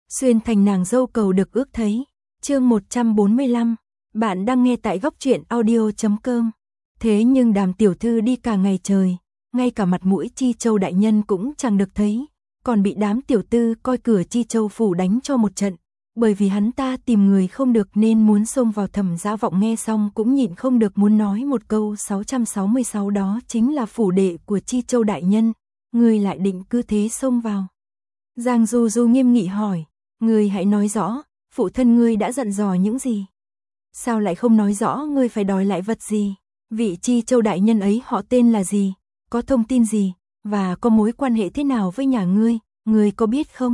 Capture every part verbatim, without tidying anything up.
xuyên thành nàng dâu cầu được ước thấy. Chương một trăm bốn mươi lăm, bạn đang nghe tại góc truyện audio chấm com. Thế nhưng Đàm tiểu thư đi cả ngày trời, ngay cả mặt mũi Chi Châu đại nhân cũng chẳng được thấy, còn bị đám tiểu tư coi cửa Chi Châu phủ đánh cho một trận, bởi vì hắn ta tìm người không được nên muốn xông vào. Thẩm Gia Vọng nghe xong cũng nhịn không được muốn nói một câu. Sáu trăm sáu mươi sáu đó chính là phủ đệ của Chi Châu đại nhân, ngươi lại định cứ thế xông vào? Giang Du Du nghiêm nghị hỏi, ngươi hãy nói rõ, phụ thân ngươi đã dặn dò những gì? Sao lại không nói rõ ngươi phải đòi lại vật gì? Vị Chi Châu đại nhân ấy họ tên là gì? Có thông tin gì? Và có mối quan hệ thế nào với nhà ngươi? Ngươi có biết không?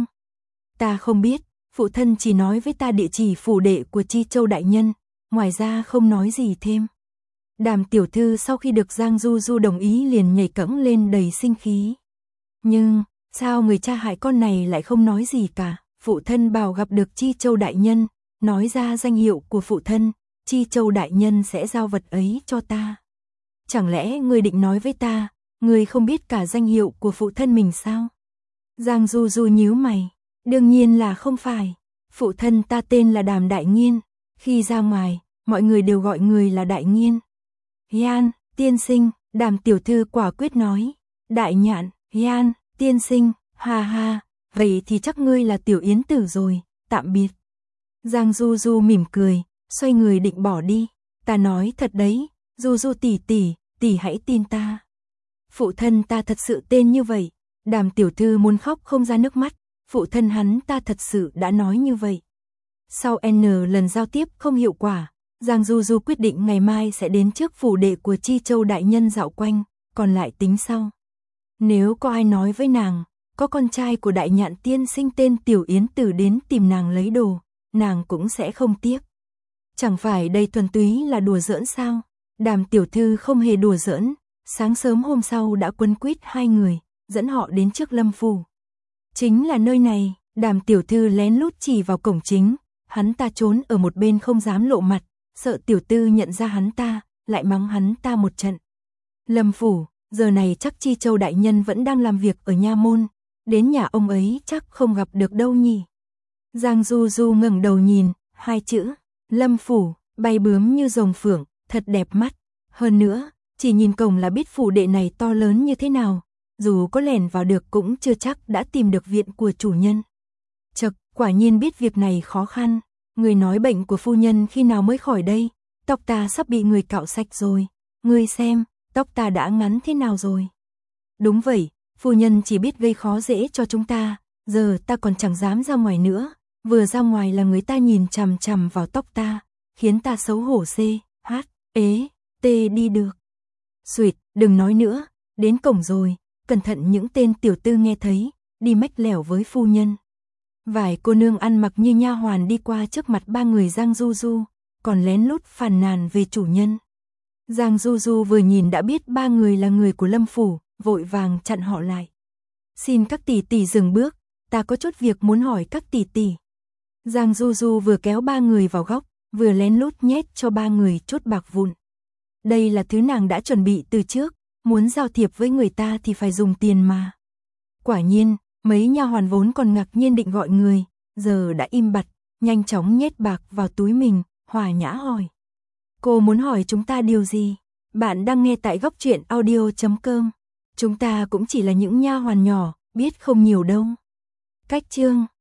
Ta không biết, phụ thân chỉ nói với ta địa chỉ phủ đệ của Chi Châu đại nhân, ngoài ra không nói gì thêm. Đàm tiểu thư sau khi được Giang Du Du đồng ý liền nhảy cẫng lên đầy sinh khí. Nhưng, sao người cha hại con này lại không nói gì cả? Phụ thân bảo gặp được Chi Châu đại nhân, nói ra danh hiệu của phụ thân, Chi Châu đại nhân sẽ giao vật ấy cho ta. Chẳng lẽ ngươi định nói với ta, ngươi không biết cả danh hiệu của phụ thân mình sao? Giang Du Du nhíu mày, đương nhiên là không phải, phụ thân ta tên là Đàm Đại Nghiên, khi ra ngoài, mọi người đều gọi người là Đại Nghiên. Yan, tiên sinh, Đàm tiểu thư quả quyết nói. Đại Nhạn, Yan, tiên sinh, ha ha, vậy thì chắc ngươi là Tiểu Yến Tử rồi, tạm biệt. Giang Du Du mỉm cười, xoay người định bỏ đi. Ta nói thật đấy, Du Du tỷ tỷ, tỷ hãy tin ta. Phụ thân ta thật sự tên như vậy. Đàm tiểu thư muốn khóc không ra nước mắt, phụ thân hắn ta thật sự đã nói như vậy. Sau N lần giao tiếp không hiệu quả, Giang Du Du quyết định ngày mai sẽ đến trước phủ đệ của Chi Châu đại nhân dạo quanh, còn lại tính sau. Nếu có ai nói với nàng, có con trai của Đại Nhạn tiên sinh tên Tiểu Yến Tử đến tìm nàng lấy đồ, nàng cũng sẽ không tiếc. Chẳng phải đây thuần túy là đùa giỡn sao? Đàm tiểu thư không hề đùa giỡn, sáng sớm hôm sau đã quấn quýt hai người, dẫn họ đến trước Lâm phủ. Chính là nơi này. Đàm tiểu thư lén lút chỉ vào cổng chính, hắn ta trốn ở một bên không dám lộ mặt, sợ tiểu tư nhận ra hắn ta, lại mắng hắn ta một trận. Lâm phủ, giờ này chắc Chi Châu đại nhân vẫn đang làm việc ở nha môn, đến nhà ông ấy chắc không gặp được đâu nhỉ. Giang Du Du ngẩng đầu nhìn, hai chữ, Lâm phủ, bay bướm như rồng phượng, thật đẹp mắt. Hơn nữa, chỉ nhìn cổng là biết phủ đệ này to lớn như thế nào, dù có lẻn vào được cũng chưa chắc đã tìm được viện của chủ nhân. Chậc, quả nhiên biết việc này khó khăn. Người nói bệnh của phu nhân khi nào mới khỏi đây? Tóc ta sắp bị người cạo sạch rồi. Ngươi xem, tóc ta đã ngắn thế nào rồi? Đúng vậy, phu nhân chỉ biết gây khó dễ cho chúng ta, giờ ta còn chẳng dám ra ngoài nữa. Vừa ra ngoài là người ta nhìn chằm chằm vào tóc ta, khiến ta xấu hổ c, h, ế, t đi được. Xuyệt, đừng nói nữa, đến cổng rồi, cẩn thận những tên tiểu tư nghe thấy, đi mách lẻo với phu nhân. Vài cô nương ăn mặc như nha hoàn đi qua trước mặt ba người Giang Du Du, còn lén lút phàn nàn về chủ nhân. Giang Du Du vừa nhìn đã biết ba người là người của Lâm phủ, vội vàng chặn họ lại. Xin các tỷ tỷ dừng bước, ta có chút việc muốn hỏi các tỷ tỷ. Giang Du Du vừa kéo ba người vào góc, vừa lén lút nhét cho ba người chút bạc vụn. Đây là thứ nàng đã chuẩn bị từ trước, muốn giao thiệp với người ta thì phải dùng tiền mà. Quả nhiên, mấy nha hoàn vốn còn ngạc nhiên định gọi người, giờ đã im bặt, nhanh chóng nhét bạc vào túi mình, hòa nhã hỏi. Cô muốn hỏi chúng ta điều gì? Bạn đang nghe tại góc truyện audio chấm com. Chúng ta cũng chỉ là những nha hoàn nhỏ, biết không nhiều đâu. Cách chương